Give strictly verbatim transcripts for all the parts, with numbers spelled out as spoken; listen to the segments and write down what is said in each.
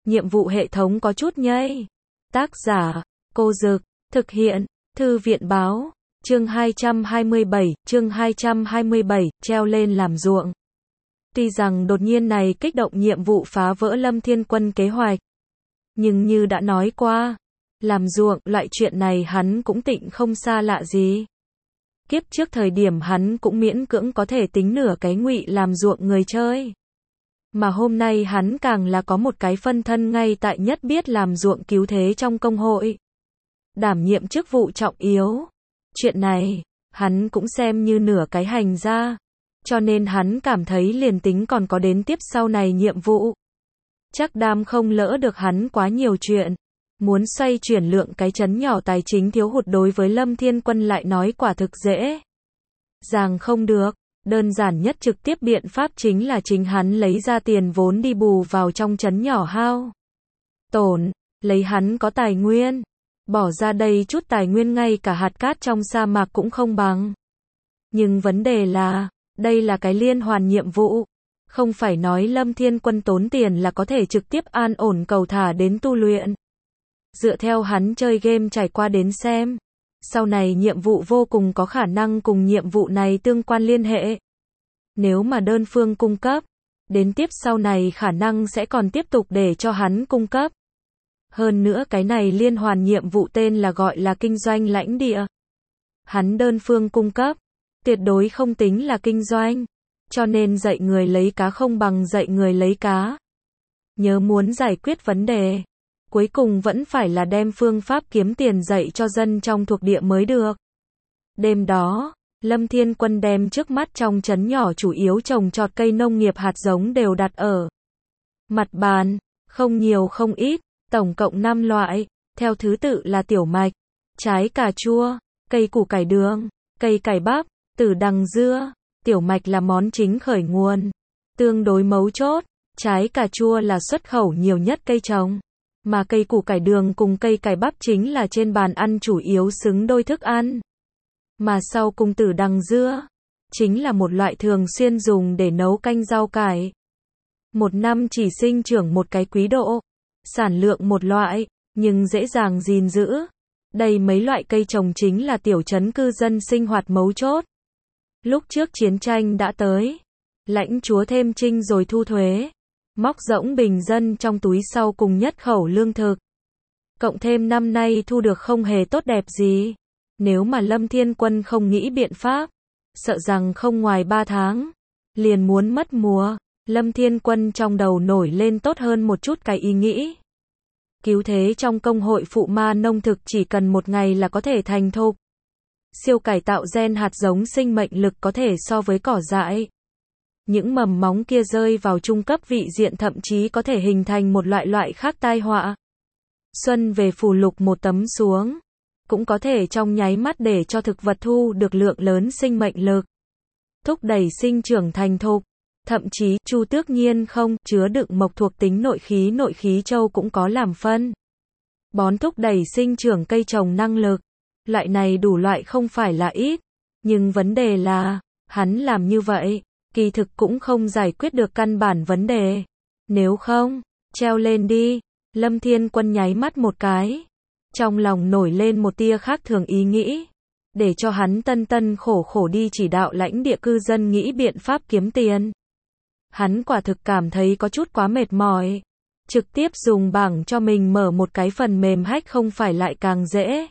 nhiệm vụ hệ thống có chút nhây. Tác giả, Cô Dực, thực hiện, Thư viện Báo, chương hai trăm hai mươi bảy, chương hai trăm hai mươi bảy, treo lên làm ruộng. Tuy rằng đột nhiên này kích động nhiệm vụ phá vỡ Lâm Thiên Quân kế hoạch, nhưng như đã nói qua, làm ruộng, loại chuyện này hắn cũng tịnh không xa lạ gì. Kiếp trước thời điểm hắn cũng miễn cưỡng có thể tính nửa cái ngụy làm ruộng người chơi. Mà hôm nay hắn càng là có một cái phân thân ngay tại nhất biết làm ruộng cứu thế trong công hội. Đảm nhiệm chức vụ trọng yếu. Chuyện này, hắn cũng xem như nửa cái hành ra. Cho nên hắn cảm thấy liền tính còn có đến tiếp sau này nhiệm vụ. Chắc đam không lỡ được hắn quá nhiều chuyện. Muốn xoay chuyển lượng cái chấn nhỏ tài chính thiếu hụt đối với Lâm Thiên Quân lại nói quả thực dễ dàng không được. Đơn giản nhất trực tiếp biện pháp chính là chính hắn lấy ra tiền vốn đi bù vào trong chấn nhỏ hao tổn, lấy hắn có tài nguyên, bỏ ra đây chút tài nguyên ngay cả hạt cát trong sa mạc cũng không bằng. Nhưng vấn đề là, đây là cái liên hoàn nhiệm vụ, không phải nói Lâm Thiên Quân tốn tiền là có thể trực tiếp an ổn cầu thả đến tu luyện. Dựa theo hắn chơi game trải qua đến xem, sau này nhiệm vụ vô cùng có khả năng cùng nhiệm vụ này tương quan liên hệ. Nếu mà đơn phương cung cấp, đến tiếp sau này khả năng sẽ còn tiếp tục để cho hắn cung cấp. Hơn nữa cái này liên hoàn nhiệm vụ tên là gọi là kinh doanh lãnh địa. Hắn đơn phương cung cấp, tuyệt đối không tính là kinh doanh, cho nên dạy người lấy cá không bằng dạy người lấy cá. Nhớ muốn giải quyết vấn đề, cuối cùng vẫn phải là đem phương pháp kiếm tiền dạy cho dân trong thuộc địa mới được. Đêm đó, Lâm Thiên Quân đem trước mắt trong trấn nhỏ chủ yếu trồng trọt cây nông nghiệp hạt giống đều đặt ở mặt bàn, không nhiều không ít, tổng cộng năm loại, theo thứ tự là tiểu mạch, trái cà chua, cây củ cải đường, cây cải bắp, tử đằng dưa. Tiểu mạch là món chính khởi nguồn, tương đối mấu chốt, trái cà chua là xuất khẩu nhiều nhất cây trồng, mà cây củ cải đường cùng cây cải bắp chính là trên bàn ăn chủ yếu xứng đôi thức ăn. Mà sau cùng tử đằng dưa, chính là một loại thường xuyên dùng để nấu canh rau cải. Một năm chỉ sinh trưởng một cái quý độ, sản lượng một loại, nhưng dễ dàng gìn giữ. Đây mấy loại cây trồng chính là tiểu trấn cư dân sinh hoạt mấu chốt. Lúc trước chiến tranh đã tới, lãnh chúa thêm trinh rồi thu thuế, móc rỗng bình dân trong túi sau cùng nhất khẩu lương thực. Cộng thêm năm nay thu được không hề tốt đẹp gì. Nếu mà Lâm Thiên Quân không nghĩ biện pháp, sợ rằng không ngoài ba tháng, liền muốn mất mùa. Lâm Thiên Quân trong đầu nổi lên tốt hơn một chút cái ý nghĩ. Cứu thế trong công hội phụ ma nông thực chỉ cần một ngày là có thể thành thục. Siêu cải tạo gen hạt giống sinh mệnh lực có thể so với cỏ dại. Những mầm móng kia rơi vào trung cấp vị diện thậm chí có thể hình thành một loại loại khác tai họa. Xuân về phù lục một tấm xuống, cũng có thể trong nháy mắt để cho thực vật thu được lượng lớn sinh mệnh lực. Thúc đẩy sinh trưởng thành thục. Thậm chí, Chu Tước Nhiên không chứa đựng mộc thuộc tính nội khí nội khí châu cũng có làm phân. Bón thúc đẩy sinh trưởng cây trồng năng lực. Loại này đủ loại không phải là ít. Nhưng vấn đề là, hắn làm như vậy, kỳ thực cũng không giải quyết được căn bản vấn đề. Nếu không, treo lên đi. Lâm Thiên Quân nháy mắt một cái. Trong lòng nổi lên một tia khác thường ý nghĩ. Để cho hắn tân tân khổ khổ đi chỉ đạo lãnh địa cư dân nghĩ biện pháp kiếm tiền. Hắn quả thực cảm thấy có chút quá mệt mỏi. Trực tiếp dùng bảng cho mình mở một cái phần mềm hack không phải lại càng dễ.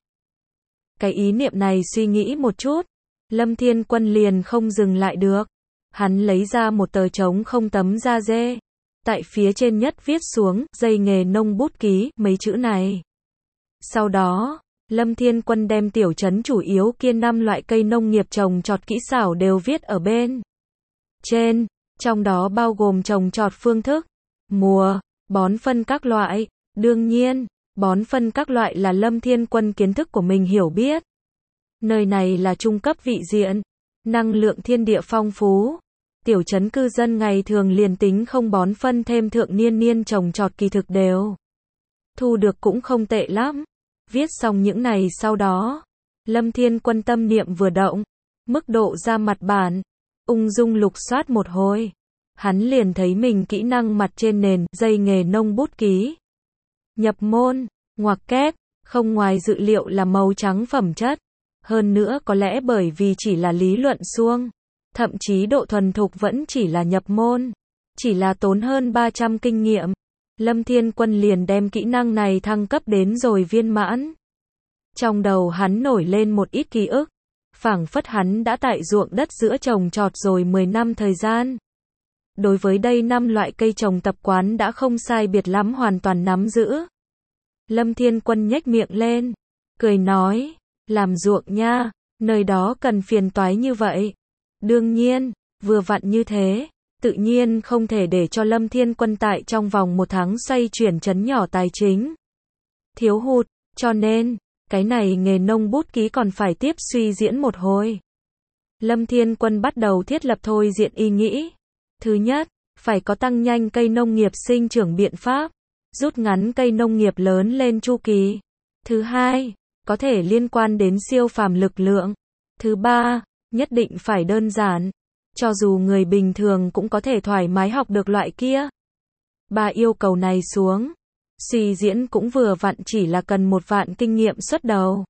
Cái ý niệm này suy nghĩ một chút, Lâm Thiên Quân liền không dừng lại được. Hắn lấy ra một tờ trống không tấm da dê. Tại phía trên nhất viết xuống, dây nghề nông bút ký, mấy chữ này. Sau đó, Lâm Thiên Quân đem tiểu trấn chủ yếu kiên năm loại cây nông nghiệp trồng trọt kỹ xảo đều viết ở bên trên, trong đó bao gồm trồng trọt phương thức, mùa, bón phân các loại. Đương nhiên, bón phân các loại là Lâm Thiên Quân kiến thức của mình hiểu biết. Nơi này là trung cấp vị diện, năng lượng thiên địa phong phú. Tiểu trấn cư dân ngày thường liền tính không bón phân thêm thượng niên niên trồng trọt kỳ thực đều thu được cũng không tệ lắm. Viết xong những này sau đó, Lâm Thiên Quân tâm niệm vừa động, mức độ ra mặt bản, ung dung lục soát một hồi. Hắn liền thấy mình kỹ năng mặt trên nền, dây nghề nông bút ký, nhập môn, ngoặc kép, không ngoài dự liệu là màu trắng phẩm chất. Hơn nữa có lẽ bởi vì chỉ là lý luận suông, thậm chí độ thuần thục vẫn chỉ là nhập môn, chỉ là tốn hơn ba trăm kinh nghiệm. Lâm Thiên Quân liền đem kỹ năng này thăng cấp đến rồi viên mãn. Trong đầu hắn nổi lên một ít ký ức, phảng phất hắn đã tại ruộng đất giữa trồng trọt rồi mười năm thời gian. Đối với đây năm loại cây trồng tập quán đã không sai biệt lắm hoàn toàn nắm giữ. Lâm Thiên Quân nhếch miệng lên, cười nói, làm ruộng nha, nơi đó cần phiền toái như vậy. Đương nhiên, vừa vặn như thế, tự nhiên không thể để cho Lâm Thiên Quân tại trong vòng một tháng xoay chuyển trấn nhỏ tài chính. Thiếu hụt, cho nên, cái này nghề nông bút ký còn phải tiếp suy diễn một hồi. Lâm Thiên Quân bắt đầu thiết lập thôi diện ý nghĩ. Thứ nhất, phải có tăng nhanh cây nông nghiệp sinh trưởng biện pháp, rút ngắn cây nông nghiệp lớn lên chu kỳ. Thứ hai, có thể liên quan đến siêu phàm lực lượng. Thứ ba, nhất định phải đơn giản, cho dù người bình thường cũng có thể thoải mái học được loại kia. Ba yêu cầu này xuống, suy diễn cũng vừa vặn chỉ là cần một vạn kinh nghiệm xuất đầu.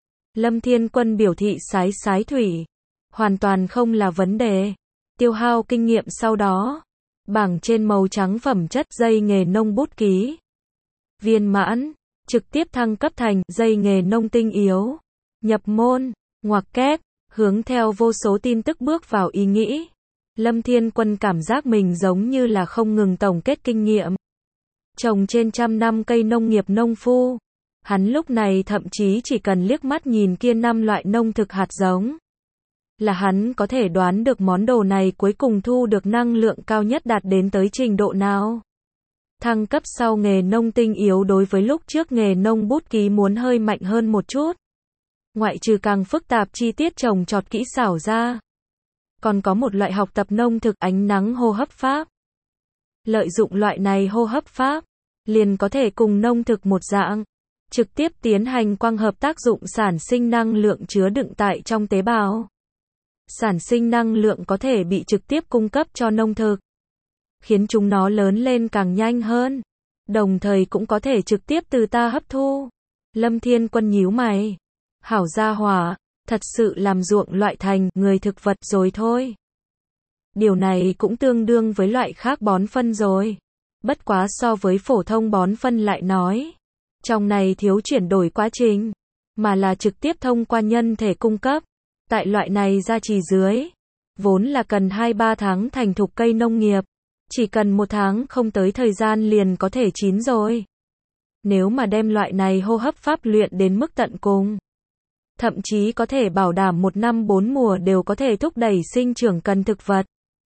Lâm Thiên Quân biểu thị sái sái thủy, hoàn toàn không là vấn đề. Tiêu hao kinh nghiệm sau đó, bảng trên màu trắng phẩm chất dây nghề nông bút ký. Viên mãn, trực tiếp thăng cấp thành dây nghề nông tinh yếu. Nhập môn, ngoặc kép, hướng theo vô số tin tức bước vào ý nghĩ. Lâm Thiên Quân cảm giác mình giống như là không ngừng tổng kết kinh nghiệm. Trồng trên trăm năm cây nông nghiệp nông phu. Hắn lúc này thậm chí chỉ cần liếc mắt nhìn kia năm loại nông thực hạt giống, là hắn có thể đoán được món đồ này cuối cùng thu được năng lượng cao nhất đạt đến tới trình độ nào. Thăng cấp sau nghề nông tinh yếu đối với lúc trước nghề nông bút ký muốn hơi mạnh hơn một chút. Ngoại trừ càng phức tạp chi tiết trồng trọt kỹ xảo ra, còn có một loại học tập nông thực ánh nắng hô hấp pháp. Lợi dụng loại này hô hấp pháp, liền có thể cùng nông thực một dạng, trực tiếp tiến hành quang hợp tác dụng sản sinh năng lượng chứa đựng tại trong tế bào. Sản sinh năng lượng có thể bị trực tiếp cung cấp cho nông thực, khiến chúng nó lớn lên càng nhanh hơn, đồng thời cũng có thể trực tiếp từ ta hấp thu. Lâm Thiên Quân nhíu mày, hảo gia hỏa, thật sự làm ruộng loại thành người thực vật rồi thôi. Điều này cũng tương đương với loại khác bón phân rồi. Bất quá so với phổ thông bón phân lại nói, trong này thiếu chuyển đổi quá trình, mà là trực tiếp thông qua nhân thể cung cấp. Tại loại này gia trì dưới, vốn là cần hai ba tháng thành thục cây nông nghiệp, chỉ cần một tháng không tới thời gian liền có thể chín rồi. Nếu mà đem loại này hô hấp pháp luyện đến mức tận cùng, thậm chí có thể bảo đảm một năm bốn mùa đều có thể thúc đẩy sinh trưởng cần thực vật.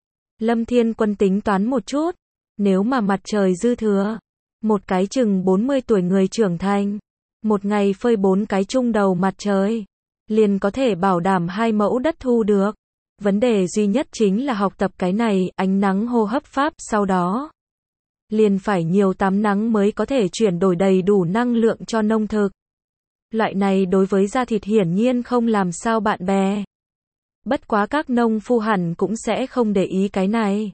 Lâm Thiên Quân tính toán một chút, nếu mà mặt trời dư thừa, một cái chừng bốn mươi tuổi người trưởng thành, một ngày phơi bốn cái chung đầu mặt trời, liền có thể bảo đảm hai mẫu đất thu được. Vấn đề duy nhất chính là học tập cái này, ánh nắng hô hấp pháp, sau đó liền phải nhiều tắm nắng mới có thể chuyển đổi đầy đủ năng lượng cho nông thực. Loại này đối với da thịt hiển nhiên không làm sao bạn bè. Bất quá các nông phu hẳn cũng sẽ không để ý cái này.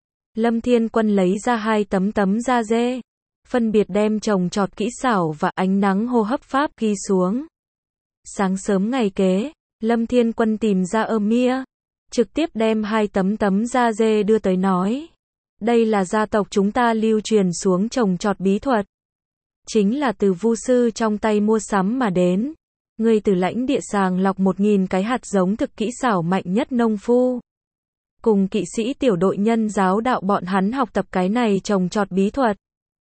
Lâm Thiên Quân lấy ra hai tấm tấm da dê, phân biệt đem trồng trọt kỹ xảo và ánh nắng hô hấp pháp ghi xuống. Sáng sớm ngày kế, Lâm Thiên Quân tìm ra Amir, trực tiếp đem hai tấm tấm da dê đưa tới nói. Đây là gia tộc chúng ta lưu truyền xuống trồng trọt bí thuật. Chính là từ vu sư trong tay mua sắm mà đến. Người từ lãnh địa sàng lọc một nghìn cái hạt giống thực kỹ xảo mạnh nhất nông phu. Cùng kỵ sĩ tiểu đội nhân giáo đạo bọn hắn học tập cái này trồng trọt bí thuật.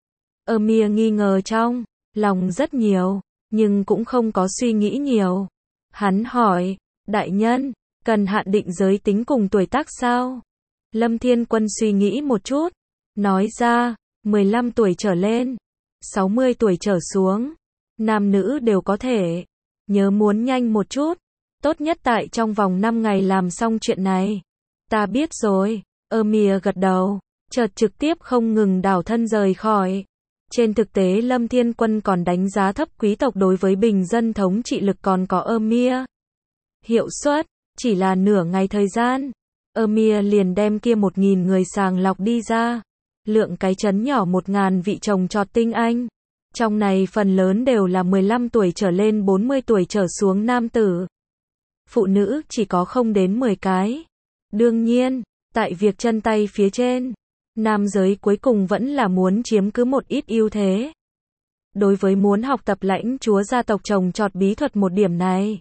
Amir nghi ngờ trong lòng rất nhiều, nhưng cũng không có suy nghĩ nhiều. Hắn hỏi, đại nhân, cần hạn định giới tính cùng tuổi tác sao? Lâm Thiên Quân suy nghĩ một chút, nói ra, mười lăm tuổi trở lên, sáu mươi tuổi trở xuống, nam nữ đều có thể. Nhớ muốn nhanh một chút, tốt nhất tại trong vòng năm ngày làm xong chuyện này. Ta biết rồi, Amir gật đầu, chợt trực tiếp không ngừng đảo thân rời khỏi. Trên thực tế Lâm Thiên Quân còn đánh giá thấp quý tộc đối với bình dân thống trị lực còn có Amir. Hiệu suất, chỉ là nửa ngày thời gian, Amir liền đem kia một nghìn người sàng lọc đi ra. Lượng cái chấn nhỏ một ngàn vị trồng trọt tinh anh. Trong này phần lớn đều là mười lăm tuổi trở lên bốn mươi tuổi trở xuống nam tử. Phụ nữ chỉ có không đến mười cái. Đương nhiên, tại việc chân tay phía trên, nam giới cuối cùng vẫn là muốn chiếm cứ một ít ưu thế. Đối với muốn học tập lãnh chúa gia tộc trồng trọt bí thuật một điểm này,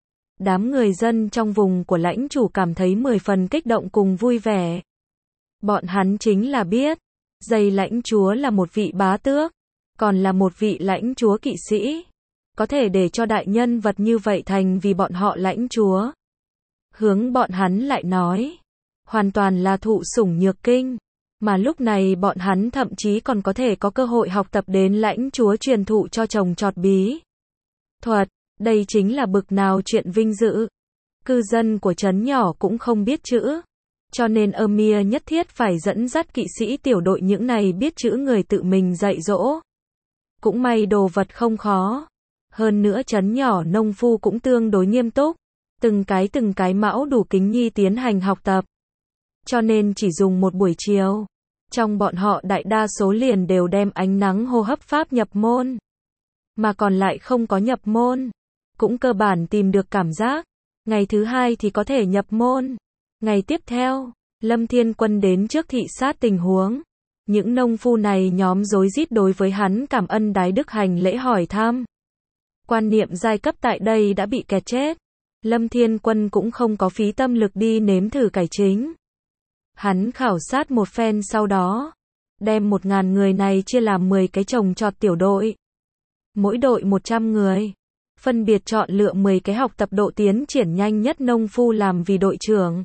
đám người dân trong vùng của lãnh chủ cảm thấy mười phần kích động cùng vui vẻ. Bọn hắn chính là biết, dây lãnh chúa là một vị bá tước, còn là một vị lãnh chúa kỵ sĩ. Có thể để cho đại nhân vật như vậy thành vì bọn họ lãnh chúa. Hướng bọn hắn lại nói, hoàn toàn là thụ sủng nhược kinh. Mà lúc này bọn hắn thậm chí còn có thể có cơ hội học tập đến lãnh chúa truyền thụ cho trồng trọt bí thuật. Đây chính là bực nào chuyện vinh dự. Cư dân của trấn nhỏ cũng không biết chữ, cho nên Amir nhất thiết phải dẫn dắt kỵ sĩ tiểu đội những này biết chữ người tự mình dạy dỗ. Cũng may đồ vật không khó. Hơn nữa trấn nhỏ nông phu cũng tương đối nghiêm túc. Từng cái từng cái mão đủ kính nhi tiến hành học tập. Cho nên chỉ dùng một buổi chiều, trong bọn họ đại đa số liền đều đem ánh nắng hô hấp pháp nhập môn. Mà còn lại không có nhập môn, cũng cơ bản tìm được cảm giác. Ngày thứ hai thì có thể nhập môn. Ngày tiếp theo, Lâm Thiên Quân đến trước thị sát tình huống. Những nông phu này nhóm rối rít đối với hắn cảm ân đái đức hành lễ hỏi thăm. Quan niệm giai cấp tại đây đã bị kẹt chết. Lâm Thiên Quân cũng không có phí tâm lực đi nếm thử cải chính. Hắn khảo sát một phen sau đó, đem một ngàn người này chia làm mười cái trồng trọt tiểu đội. Mỗi đội một trăm người. Phân biệt chọn lựa mười cái học tập độ tiến triển nhanh nhất nông phu làm vì đội trưởng.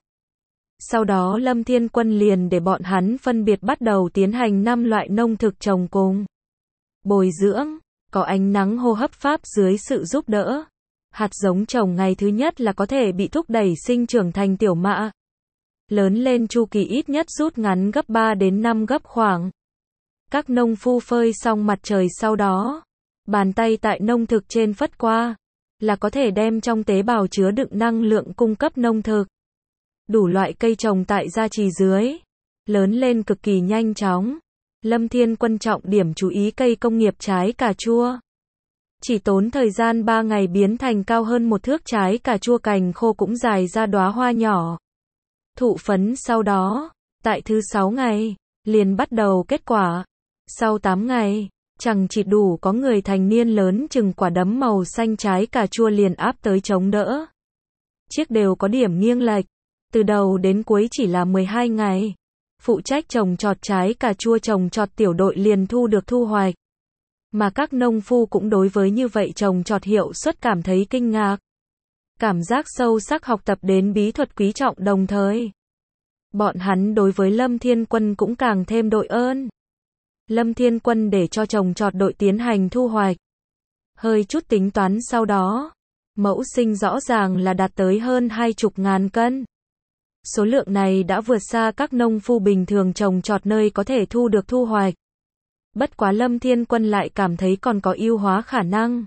Sau đó Lâm Thiên Quân liền để bọn hắn phân biệt bắt đầu tiến hành năm loại nông thực trồng cùng bồi dưỡng, có ánh nắng hô hấp pháp dưới sự giúp đỡ. Hạt giống trồng ngày thứ nhất là có thể bị thúc đẩy sinh trưởng thành tiểu mạ. Lớn lên chu kỳ ít nhất rút ngắn gấp ba đến năm gấp khoảng. Các nông phu phơi xong mặt trời sau đó, bàn tay tại nông thực trên phất qua, là có thể đem trong tế bào chứa đựng năng lượng cung cấp nông thực. Đủ loại cây trồng tại gia trì dưới, lớn lên cực kỳ nhanh chóng. Lâm Thiên Quân trọng điểm chú ý cây công nghiệp trái cà chua. Chỉ tốn thời gian ba ngày biến thành cao hơn một thước trái cà chua cành khô cũng dài ra đóa hoa nhỏ. Thụ phấn sau đó, tại thứ sáu ngày, liền bắt đầu kết quả. Sau tám ngày, chẳng chỉ đủ có người thành niên lớn chừng quả đấm màu xanh trái cà chua liền áp tới chống đỡ. Chiếc đều có điểm nghiêng lệch. Từ đầu đến cuối chỉ là mười hai ngày. Phụ trách trồng trọt trái cà chua trồng trọt tiểu đội liền thu được thu hoạch. Mà các nông phu cũng đối với như vậy trồng trọt hiệu suất cảm thấy kinh ngạc. Cảm giác sâu sắc học tập đến bí thuật quý trọng đồng thời. Bọn hắn đối với Lâm Thiên Quân cũng càng thêm đội ơn. Lâm Thiên Quân để cho trồng trọt đội tiến hành thu hoạch. Hơi chút tính toán sau đó, mẫu sinh rõ ràng là đạt tới hơn hai chục ngàn cân. Số lượng này đã vượt xa các nông phu bình thường trồng trọt nơi có thể thu được thu hoạch. Bất quá Lâm Thiên Quân lại cảm thấy còn có ưu hóa khả năng.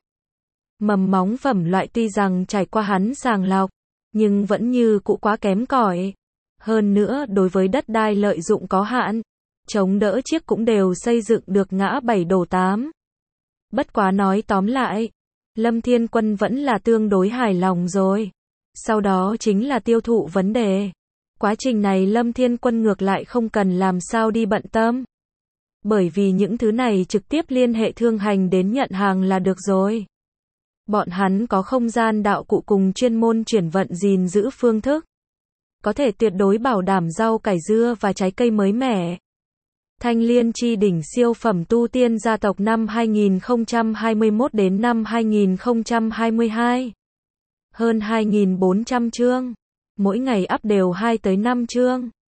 Mầm móng phẩm loại tuy rằng trải qua hắn sàng lọc, nhưng vẫn như cũ quá kém cỏi. Hơn nữa đối với đất đai lợi dụng có hạn, chống đỡ chiếc cũng đều xây dựng được ngã bảy đổ tám. Bất quá nói tóm lại, Lâm Thiên Quân vẫn là tương đối hài lòng rồi. Sau đó chính là tiêu thụ vấn đề. Quá trình này Lâm Thiên Quân ngược lại không cần làm sao đi bận tâm. Bởi vì những thứ này trực tiếp liên hệ thương hành đến nhận hàng là được rồi. Bọn hắn có không gian đạo cụ cùng chuyên môn chuyển vận gìn giữ phương thức. Có thể tuyệt đối bảo đảm rau cải dưa và trái cây mới mẻ. Thanh Liên chi đỉnh siêu phẩm tu tiên gia tộc năm hai nghìn không trăm hai mươi mốt đến năm hai nghìn không trăm hai mươi hai. Hơn hai nghìn bốn trăm chương. Mỗi ngày up đều hai tới năm chương.